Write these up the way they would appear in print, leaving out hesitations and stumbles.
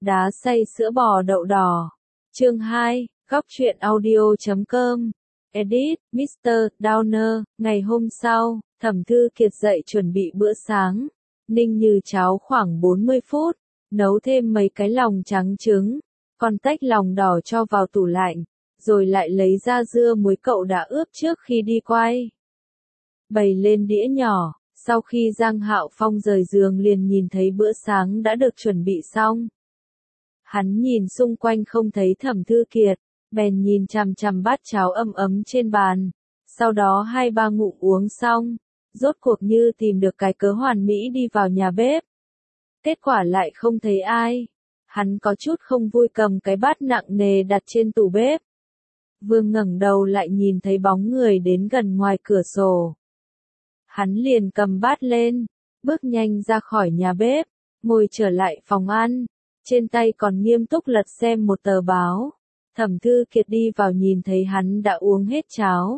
Đá xay sữa bò đậu đỏ. Chương 2, góc truyện audio.com. Edit, Mr. Downer. Ngày hôm sau, Thẩm Thư Kiệt dậy chuẩn bị bữa sáng. Ninh Như cháo khoảng 40 phút, nấu thêm mấy cái lòng trắng trứng, còn tách lòng đỏ cho vào tủ lạnh, rồi lại lấy ra dưa muối cậu đã ướp trước khi đi quay. Bày lên đĩa nhỏ, sau khi Giang Hạo Phong rời giường liền nhìn thấy bữa sáng đã được chuẩn bị xong. Hắn nhìn xung quanh không thấy Thẩm Thư Kiệt, bèn nhìn chằm chằm bát cháo ấm ấm trên bàn, sau đó 2-3 ngụm uống xong, rốt cuộc như tìm được cái cớ hoàn mỹ đi vào nhà bếp. Kết quả lại không thấy ai. Hắn có chút không vui cầm cái bát nặng nề đặt trên tủ bếp. Vừa ngẩng đầu lại nhìn thấy bóng người đến gần ngoài cửa sổ. Hắn liền cầm bát lên, bước nhanh ra khỏi nhà bếp, ngồi trở lại phòng ăn, trên tay còn nghiêm túc lật xem một tờ báo. Thẩm Thư Kiệt đi vào nhìn thấy hắn đã uống hết cháo.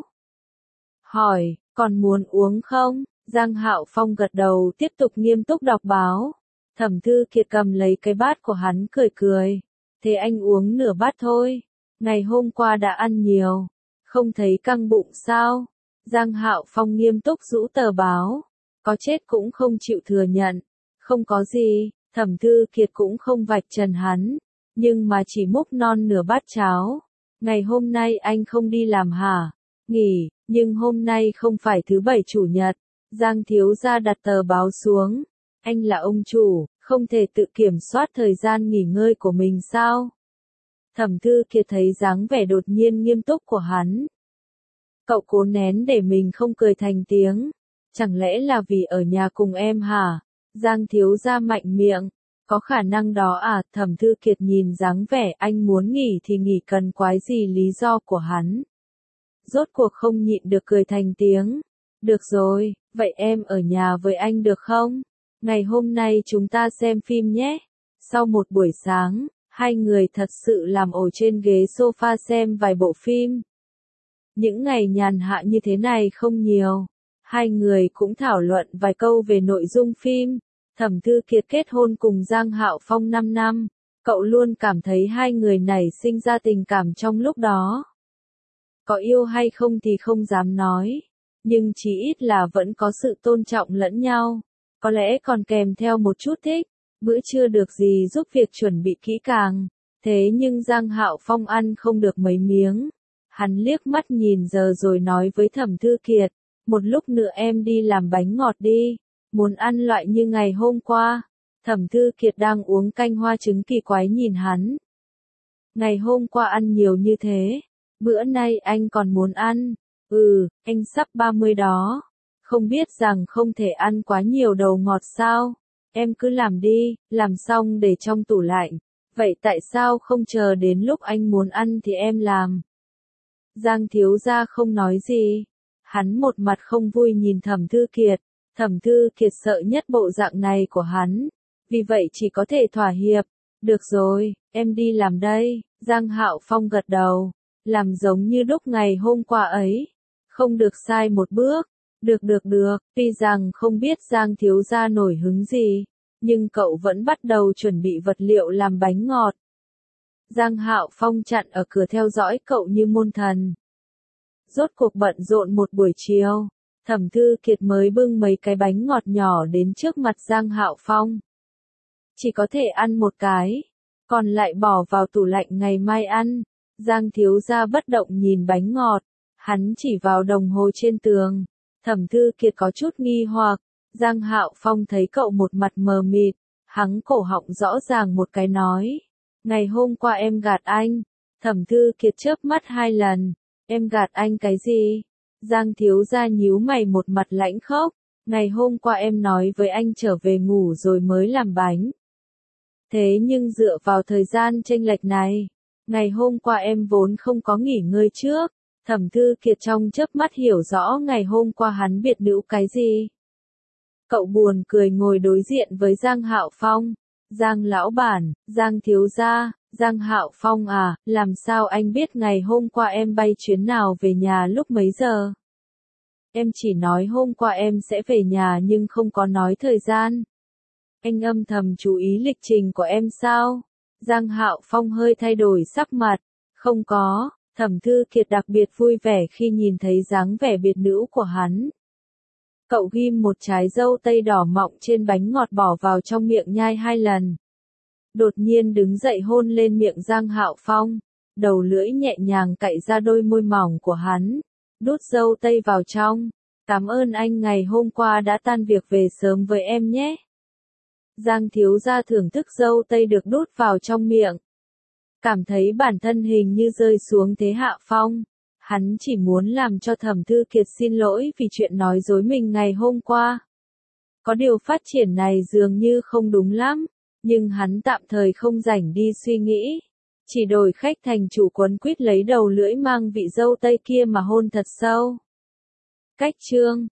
Hỏi, còn muốn uống không? Giang Hạo Phong gật đầu tiếp tục nghiêm túc đọc báo. Thẩm Thư Kiệt cầm lấy cái bát của hắn cười cười. Thế anh uống nửa bát thôi. Ngày hôm qua đã ăn nhiều. Không thấy căng bụng sao? Giang Hạo Phong nghiêm túc rũ tờ báo. Có chết cũng không chịu thừa nhận. Không có gì, Thẩm Thư Kiệt cũng không vạch trần hắn. Nhưng mà chỉ múc non nửa bát cháo. Ngày hôm nay anh không đi làm hả? Nghỉ, nhưng hôm nay không phải thứ bảy chủ nhật. Giang thiếu gia đặt tờ báo xuống. Anh là ông chủ, không thể tự kiểm soát thời gian nghỉ ngơi của mình sao? Thẩm Thư Kiệt thấy dáng vẻ đột nhiên nghiêm túc của hắn. Cậu cố nén để mình không cười thành tiếng. Chẳng lẽ là vì ở nhà cùng em hả? Giang thiếu gia mạnh miệng. Có khả năng đó à? Thẩm Thư Kiệt nhìn dáng vẻ anh muốn nghỉ thì nghỉ cần quái gì lý do của hắn. Rốt cuộc không nhịn được cười thành tiếng. Được rồi, vậy em ở nhà với anh được không? Ngày hôm nay chúng ta xem phim nhé. Sau một buổi sáng, hai người thật sự làm ổ trên ghế sofa xem vài bộ phim. Những ngày nhàn hạ như thế này không nhiều. Hai người cũng thảo luận vài câu về nội dung phim. Thẩm Thư Kiệt kết hôn cùng Giang Hạo Phong 5 năm. Cậu luôn cảm thấy hai người nảy sinh ra tình cảm trong lúc đó. Có yêu hay không thì không dám nói. Nhưng chí ít là vẫn có sự tôn trọng lẫn nhau. Có lẽ còn kèm theo một chút thích. Bữa trưa được gì giúp việc chuẩn bị kỹ càng. Thế nhưng Giang Hạo Phong ăn không được mấy miếng. Hắn liếc mắt nhìn giờ rồi nói với Thẩm Thư Kiệt. Một lúc nữa em đi làm bánh ngọt đi. Muốn ăn loại như ngày hôm qua. Thẩm Thư Kiệt đang uống canh hoa trứng kỳ quái nhìn hắn. Ngày hôm qua ăn nhiều như thế. Bữa nay anh còn muốn ăn. Anh sắp 30 đó. Không biết rằng không thể ăn quá nhiều đồ ngọt sao? Em cứ làm đi, làm xong để trong tủ lạnh. Vậy tại sao không chờ đến lúc anh muốn ăn thì em làm? Giang thiếu gia không nói gì. Hắn một mặt không vui nhìn Thẩm Thư Kiệt. Thẩm Thư Kiệt sợ nhất bộ dạng này của hắn. Vì vậy chỉ có thể thỏa hiệp. Được rồi, em đi làm đây. Giang Hạo Phong gật đầu. Làm giống như lúc ngày hôm qua ấy. Không được sai một bước. Được, tuy rằng không biết Giang thiếu gia nổi hứng gì, nhưng cậu vẫn bắt đầu chuẩn bị vật liệu làm bánh ngọt. Giang Hạo Phong chặn ở cửa theo dõi cậu như môn thần. Rốt cuộc bận rộn một buổi chiều, Thẩm Thư Kiệt mới bưng mấy cái bánh ngọt nhỏ đến trước mặt Giang Hạo Phong. Chỉ có thể ăn một cái, còn lại bỏ vào tủ lạnh ngày mai ăn. Giang thiếu gia bất động nhìn bánh ngọt, hắn chỉ vào đồng hồ trên tường. Thẩm Thư Kiệt có chút nghi hoặc, Giang Hạo Phong thấy cậu một mặt mờ mịt, hắng cổ họng rõ ràng một cái nói. Ngày hôm qua em gạt anh. Thẩm Thư Kiệt chớp mắt 2 lần. Em gạt anh cái gì? Giang thiếu gia nhíu mày một mặt lãnh khốc. Ngày hôm qua em nói với anh trở về ngủ rồi mới làm bánh. Thế nhưng dựa vào thời gian chênh lệch này, ngày hôm qua em vốn không có nghỉ ngơi trước. Thẩm Thư Kiệt trong chớp mắt hiểu rõ ngày hôm qua hắn biệt nữ cái gì. Cậu buồn cười ngồi đối diện với Giang Hạo Phong. Giang lão bản, Giang thiếu gia, Giang Hạo Phong à, làm sao anh biết ngày hôm qua em bay chuyến nào về nhà lúc mấy giờ? Em chỉ nói hôm qua em sẽ về nhà nhưng không có nói thời gian. Anh âm thầm chú ý lịch trình của em sao? Giang Hạo Phong hơi thay đổi sắc mặt. Không có, Thẩm Thư Kiệt đặc biệt vui vẻ khi nhìn thấy dáng vẻ biệt nữ của hắn. Cậu ghim một trái dâu tây đỏ mọng trên bánh ngọt bỏ vào trong miệng nhai 2 lần. Đột nhiên đứng dậy hôn lên miệng Giang Hạo Phong, đầu lưỡi nhẹ nhàng cạy ra đôi môi mỏng của hắn, đút dâu tây vào trong. Cảm ơn anh ngày hôm qua đã tan việc về sớm với em nhé. Giang thiếu gia thưởng thức dâu tây được đút vào trong miệng. Cảm thấy bản thân hình như rơi xuống thế hạ phong. Hắn chỉ muốn làm cho Thẩm Thư Kiệt xin lỗi vì chuyện nói dối mình ngày hôm qua. Có điều phát triển này dường như không đúng lắm, nhưng hắn tạm thời không rảnh đi suy nghĩ. Chỉ đổi khách thành chủ quấn quýt lấy đầu lưỡi mang vị dâu tây kia mà hôn thật sâu. Cách chương